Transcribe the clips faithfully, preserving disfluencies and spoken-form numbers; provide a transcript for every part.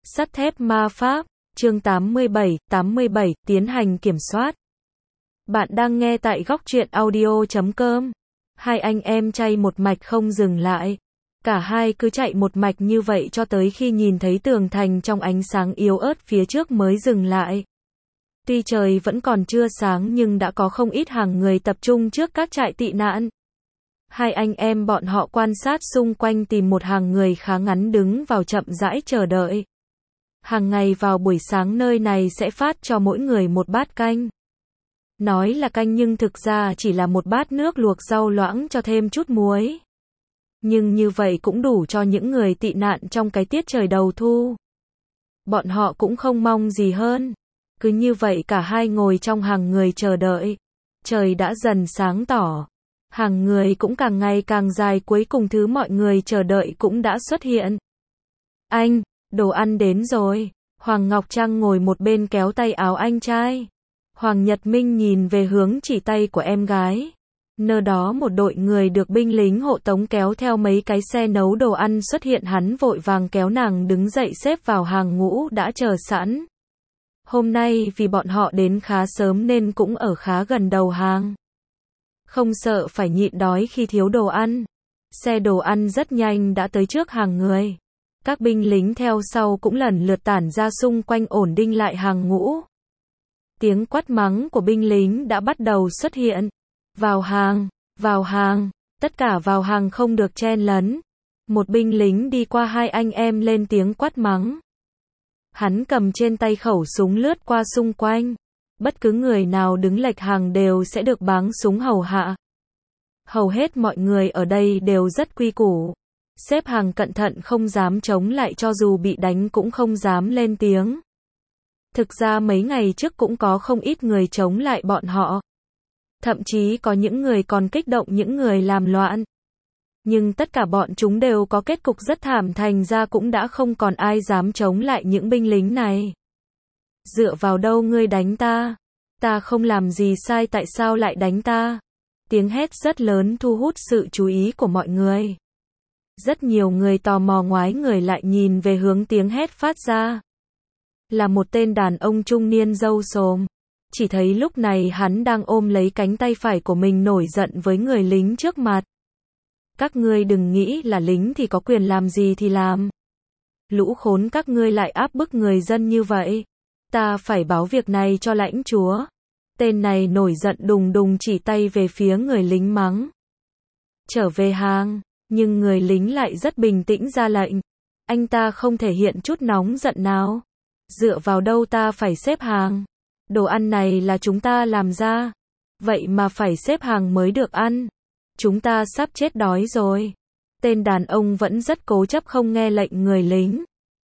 Sắt thép ma pháp, chương tám mươi bảy, tám mươi bảy, tiến hành kiểm soát. Bạn đang nghe tại góc truyện audio chấm com. Hai anh em chay một mạch không dừng lại. Cả hai cứ chạy một mạch như vậy cho tới khi nhìn thấy tường thành trong ánh sáng yếu ớt phía trước mới dừng lại. Tuy trời vẫn còn chưa sáng nhưng đã có không ít hàng người tập trung trước các trại tị nạn. Hai anh em bọn họ quan sát xung quanh tìm một hàng người khá ngắn đứng vào chậm rãi chờ đợi. Hàng ngày vào buổi sáng nơi này sẽ phát cho mỗi người một bát canh. Nói là canh nhưng thực ra chỉ là một bát nước luộc rau loãng cho thêm chút muối. Nhưng như vậy cũng đủ cho những người tị nạn trong cái tiết trời đầu thu. Bọn họ cũng không mong gì hơn. Cứ như vậy cả hai ngồi trong hàng người chờ đợi. Trời đã dần sáng tỏ. Hàng người cũng càng ngày càng dài, cuối cùng thứ mọi người chờ đợi cũng đã xuất hiện. Anh, đồ ăn đến rồi. Hoàng Ngọc Trăng ngồi một bên kéo tay áo anh trai. Hoàng Nhật Minh nhìn về hướng chỉ tay của em gái. Nơi đó một đội người được binh lính hộ tống kéo theo mấy cái xe nấu đồ ăn xuất hiện, hắn vội vàng kéo nàng đứng dậy xếp vào hàng ngũ đã chờ sẵn. Hôm nay vì bọn họ đến khá sớm nên cũng ở khá gần đầu hàng. Không sợ phải nhịn đói khi thiếu đồ ăn. Xe đồ ăn rất nhanh đã tới trước hàng người. Các binh lính theo sau cũng lần lượt tản ra xung quanh ổn định lại hàng ngũ. Tiếng quát mắng của binh lính đã bắt đầu xuất hiện. Vào hàng, vào hàng, tất cả vào hàng không được chen lấn. Một binh lính đi qua hai anh em lên tiếng quát mắng. Hắn cầm trên tay khẩu súng lướt qua xung quanh. Bất cứ người nào đứng lệch hàng đều sẽ được báng súng hầu hạ. Hầu hết mọi người ở đây đều rất quy củ. Xếp hàng cẩn thận, không dám chống lại, cho dù bị đánh cũng không dám lên tiếng. Thực ra mấy ngày trước cũng có không ít người chống lại bọn họ. Thậm chí có những người còn kích động những người làm loạn. Nhưng tất cả bọn chúng đều có kết cục rất thảm, thành ra cũng đã không còn ai dám chống lại những binh lính này. Dựa vào đâu ngươi đánh ta? Ta không làm gì sai, tại sao lại đánh ta? Tiếng hét rất lớn thu hút sự chú ý của mọi người. Rất nhiều người tò mò ngoái người lại nhìn về hướng tiếng hét phát ra. Là một tên đàn ông trung niên râu xồm. Chỉ thấy lúc này hắn đang ôm lấy cánh tay phải của mình nổi giận với người lính trước mặt. Các ngươi đừng nghĩ là lính thì có quyền làm gì thì làm. Lũ khốn các ngươi lại áp bức người dân như vậy. Ta phải báo việc này cho lãnh chúa. Tên này nổi giận đùng đùng chỉ tay về phía người lính mắng. Trở về hàng, nhưng người lính lại rất bình tĩnh ra lệnh. Anh ta không thể hiện chút nóng giận nào. Dựa vào đâu ta phải xếp hàng? Đồ ăn này là chúng ta làm ra. Vậy mà phải xếp hàng mới được ăn. Chúng ta sắp chết đói rồi. Tên đàn ông vẫn rất cố chấp không nghe lệnh người lính.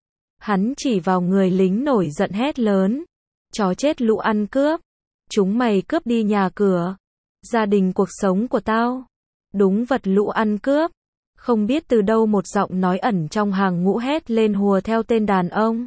Hắn chỉ vào người lính nổi giận hét lớn. Chó chết lũ ăn cướp. Chúng mày cướp đi nhà cửa, gia đình, cuộc sống của tao. Đúng vật, lũ ăn cướp. Không biết từ đâu một giọng nói ẩn trong hàng ngũ hét lên hùa theo tên đàn ông.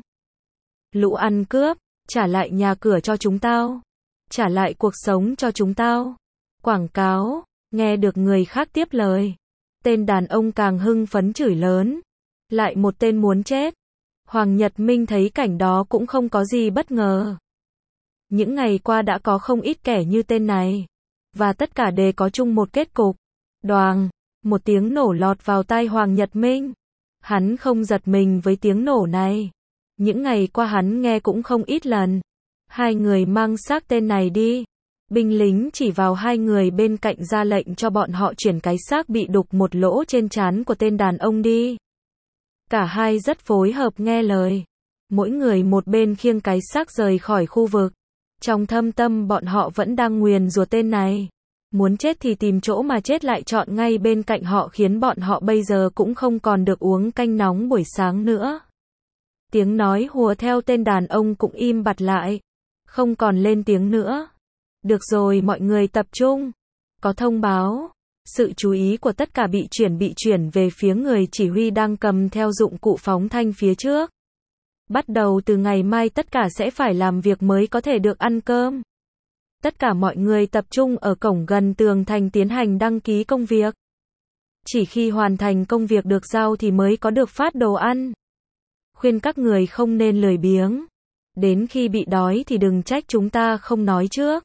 Lũ ăn cướp, trả lại nhà cửa cho chúng tao. Trả lại cuộc sống cho chúng tao. Quảng cáo, nghe được người khác tiếp lời. Tên đàn ông càng hưng phấn chửi lớn. Lại một tên muốn chết. Hoàng Nhật Minh thấy cảnh đó cũng không có gì bất ngờ. Những ngày qua đã có không ít kẻ như tên này. Và tất cả đều có chung một kết cục. Đoàng, một tiếng nổ lọt vào tai Hoàng Nhật Minh. Hắn không giật mình với tiếng nổ này. Những ngày qua hắn nghe cũng không ít lần. Hai người mang xác tên này đi. Binh lính chỉ vào hai người bên cạnh ra lệnh cho bọn họ chuyển cái xác bị đục một lỗ trên trán của tên đàn ông đi. Cả hai rất phối hợp nghe lời. Mỗi người một bên khiêng cái xác rời khỏi khu vực. Trong thâm tâm bọn họ vẫn đang nguyền rủa tên này. Muốn chết thì tìm chỗ mà chết, lại chọn ngay bên cạnh họ, khiến bọn họ bây giờ cũng không còn được uống canh nóng buổi sáng nữa. Tiếng nói hùa theo tên đàn ông cũng im bặt lại. Không còn lên tiếng nữa. Được rồi, mọi người tập trung. Có thông báo. Sự chú ý của tất cả bị chuyển bị chuyển về phía người chỉ huy đang cầm theo dụng cụ phóng thanh phía trước. Bắt đầu từ ngày mai tất cả sẽ phải làm việc mới có thể được ăn cơm. Tất cả mọi người tập trung ở cổng gần tường thành tiến hành đăng ký công việc. Chỉ khi hoàn thành công việc được giao thì mới có được phát đồ ăn. khuyên các người không nên lười biếng. Đến khi bị đói thì đừng trách chúng ta không nói trước.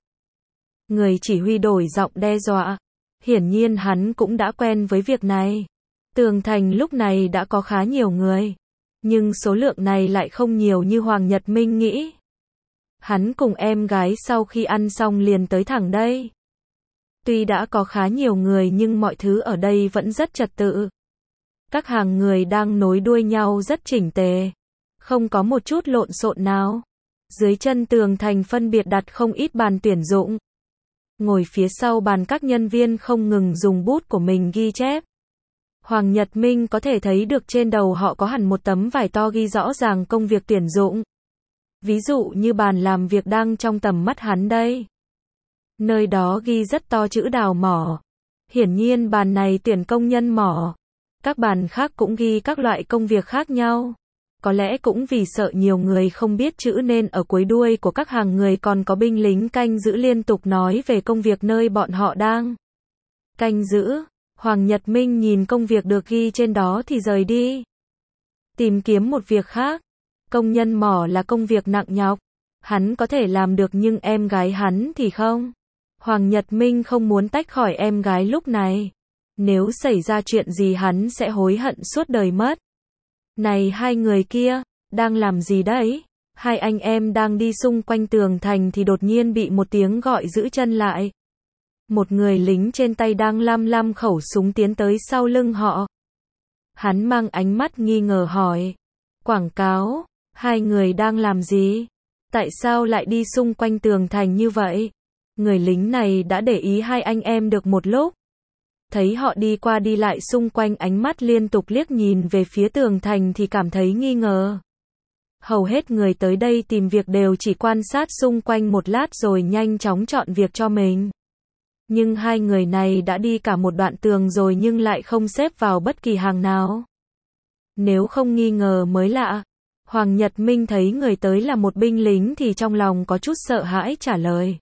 Người chỉ huy đổi giọng đe dọa. Hiển nhiên hắn cũng đã quen với việc này. Tường thành lúc này đã có khá nhiều người. Nhưng số lượng này lại không nhiều như Hoàng Nhật Minh nghĩ. Hắn cùng em gái sau khi ăn xong liền tới thẳng đây. Tuy đã có khá nhiều người nhưng mọi thứ ở đây vẫn rất trật tự. Các hàng người đang nối đuôi nhau rất chỉnh tề. Không có một chút lộn xộn nào. Dưới chân tường thành phân biệt đặt không ít bàn tuyển dụng. Ngồi phía sau bàn các nhân viên không ngừng dùng bút của mình ghi chép. Hoàng Nhật Minh có thể thấy được trên đầu họ có hẳn một tấm vải to ghi rõ ràng công việc tuyển dụng. Ví dụ như bàn làm việc đang trong tầm mắt hắn đây. Nơi đó ghi rất to chữ đào mỏ. Hiển nhiên bàn này tuyển công nhân mỏ. Các bàn khác cũng ghi các loại công việc khác nhau. Có lẽ cũng vì sợ nhiều người không biết chữ nên ở cuối đuôi của các hàng người còn có binh lính canh giữ liên tục nói về công việc nơi bọn họ đang canh giữ. Hoàng Nhật Minh nhìn công việc được ghi trên đó thì rời đi. Tìm kiếm một việc khác. Công nhân mỏ là công việc nặng nhọc. Hắn có thể làm được nhưng em gái hắn thì không. Hoàng Nhật Minh không muốn tách khỏi em gái lúc này. Nếu xảy ra chuyện gì hắn sẽ hối hận suốt đời mất. Này hai người kia, đang làm gì đấy? Hai anh em đang đi xung quanh tường thành thì đột nhiên bị một tiếng gọi giữ chân lại. Một người lính trên tay đang lam lam khẩu súng tiến tới sau lưng họ. Hắn mang ánh mắt nghi ngờ hỏi. Quảng cáo, hai người đang làm gì? Tại sao lại đi xung quanh tường thành như vậy? Người lính này đã để ý hai anh em được một lúc. Thấy họ đi qua đi lại xung quanh ánh mắt liên tục liếc nhìn về phía tường thành thì cảm thấy nghi ngờ. Hầu hết người tới đây tìm việc đều chỉ quan sát xung quanh một lát rồi nhanh chóng chọn việc cho mình. Nhưng hai người này đã đi cả một đoạn tường rồi nhưng lại không xếp vào bất kỳ hàng nào. Nếu không nghi ngờ mới lạ. Hoàng Nhật Minh thấy người tới là một binh lính thì trong lòng có chút sợ hãi trả lời.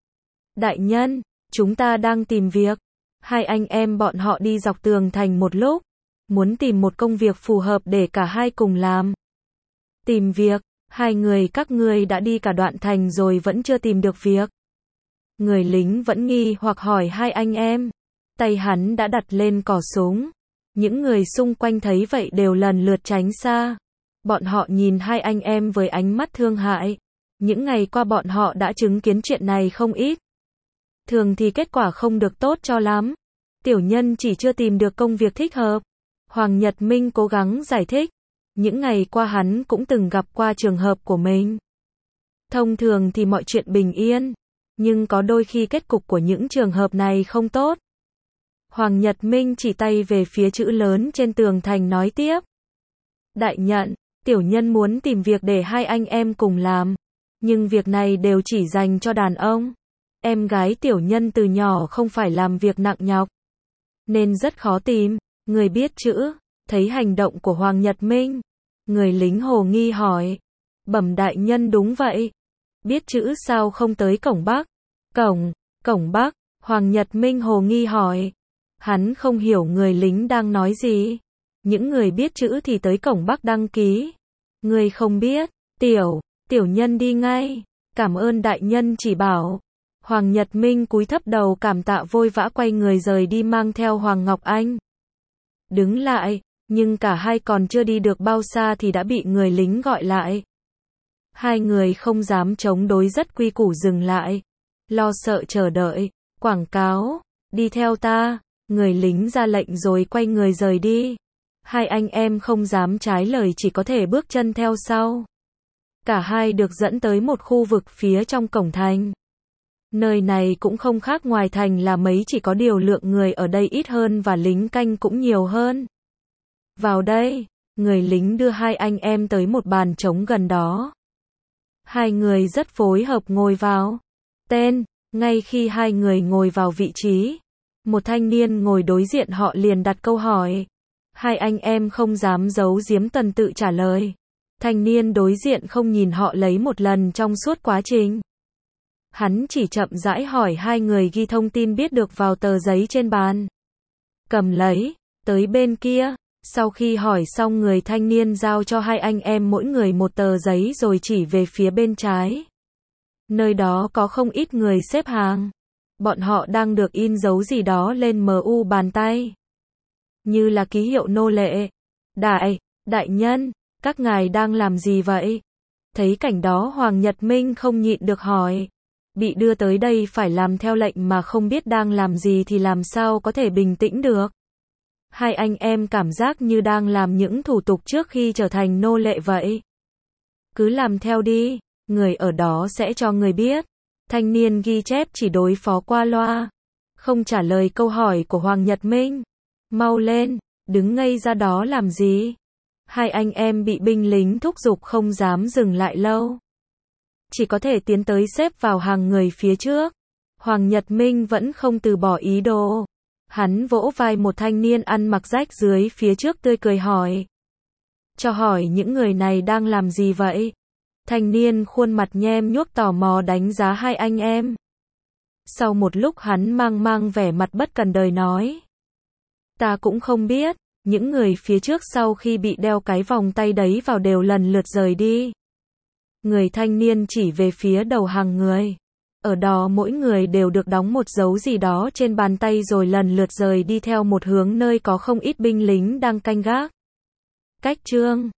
Đại nhân, chúng ta đang tìm việc. Hai anh em bọn họ đi dọc tường thành một lúc. Muốn tìm một công việc phù hợp để cả hai cùng làm. Tìm việc, hai người các ngươi đã đi cả đoạn thành rồi vẫn chưa tìm được việc. Người lính vẫn nghi hoặc hỏi hai anh em. Tay hắn đã đặt lên cò súng. Những người xung quanh thấy vậy đều lần lượt tránh xa. Bọn họ nhìn hai anh em với ánh mắt thương hại. Những ngày qua bọn họ đã chứng kiến chuyện này không ít. Thường thì kết quả không được tốt cho lắm. Tiểu nhân chỉ chưa tìm được công việc thích hợp. Hoàng Nhật Minh cố gắng giải thích. Những ngày qua hắn cũng từng gặp qua trường hợp của mình. Thông thường thì mọi chuyện bình yên. Nhưng có đôi khi kết cục của những trường hợp này không tốt. Hoàng Nhật Minh chỉ tay về phía chữ lớn trên tường thành nói tiếp. Đại nhận, tiểu nhân muốn tìm việc để hai anh em cùng làm. Nhưng việc này đều chỉ dành cho đàn ông. Em gái tiểu nhân từ nhỏ không phải làm việc nặng nhọc. Nên rất khó tìm. Người biết chữ. Thấy hành động của Hoàng Nhật Minh. Người lính hồ nghi hỏi. Bẩm đại nhân đúng vậy. Biết chữ sao không tới cổng Bắc? Cổng, cổng Bắc. Hoàng Nhật Minh hồ nghi hỏi. Hắn không hiểu người lính đang nói gì. Những người biết chữ thì tới cổng Bắc đăng ký. Người không biết. Tiểu, tiểu nhân đi ngay. Cảm ơn đại nhân chỉ bảo. Hoàng Nhật Minh cúi thấp đầu cảm tạ vội vã quay người rời đi mang theo Hoàng Ngọc Anh. Đứng lại, nhưng cả hai còn chưa đi được bao xa thì đã bị người lính gọi lại. Hai người không dám chống đối rất quy củ dừng lại. Lo sợ chờ đợi. Quảng cáo. Đi theo ta. Người lính ra lệnh rồi quay người rời đi. Hai anh em không dám trái lời chỉ có thể bước chân theo sau. Cả hai được dẫn tới một khu vực phía trong cổng thành. Nơi này cũng không khác ngoài thành là mấy, chỉ có điều lượng người ở đây ít hơn và lính canh cũng nhiều hơn. Vào đây, người lính đưa hai anh em tới một bàn trống gần đó. Hai người rất phối hợp ngồi vào. Tên, ngay khi hai người ngồi vào vị trí, một thanh niên ngồi đối diện họ liền đặt câu hỏi. Hai anh em không dám giấu giếm tuần tự trả lời. Thanh niên đối diện không nhìn họ lấy một lần trong suốt quá trình. Hắn chỉ chậm rãi hỏi hai người ghi thông tin biết được vào tờ giấy trên bàn. Cầm lấy, tới bên kia, Sau khi hỏi xong, người thanh niên giao cho hai anh em mỗi người một tờ giấy rồi chỉ về phía bên trái. Nơi đó có không ít người xếp hàng. Bọn họ đang được in dấu gì đó lên mu bàn tay. Như là ký hiệu nô lệ. Đại, đại nhân, các ngài đang làm gì vậy? Thấy cảnh đó, Hoàng Nhật Minh không nhịn được hỏi. Bị đưa tới đây phải làm theo lệnh mà không biết đang làm gì thì làm sao có thể bình tĩnh được. Hai anh em cảm giác như đang làm những thủ tục trước khi trở thành nô lệ vậy. Cứ làm theo đi, người ở đó sẽ cho người biết. Thanh niên ghi chép chỉ đối phó qua loa, không trả lời câu hỏi của Hoàng Nhật Minh. Mau lên, đứng ngây ra đó làm gì? Hai anh em bị binh lính thúc giục không dám dừng lại lâu. Chỉ có thể tiến tới xếp vào hàng người phía trước. Hoàng Nhật Minh vẫn không từ bỏ ý đồ. Hắn vỗ vai một thanh niên ăn mặc rách dưới phía trước, tươi cười hỏi. Cho hỏi những người này đang làm gì vậy? Thanh niên khuôn mặt nhem nhuốc tò mò đánh giá hai anh em. Sau một lúc hắn mang mang vẻ mặt bất cần đời nói. Ta cũng không biết, những người phía trước sau khi bị đeo cái vòng tay đấy vào đều lần lượt rời đi. Người thanh niên chỉ về phía đầu hàng người. Ở đó mỗi người đều được đóng một dấu gì đó trên bàn tay rồi lần lượt rời đi theo một hướng nơi có không ít binh lính đang canh gác. Cách chương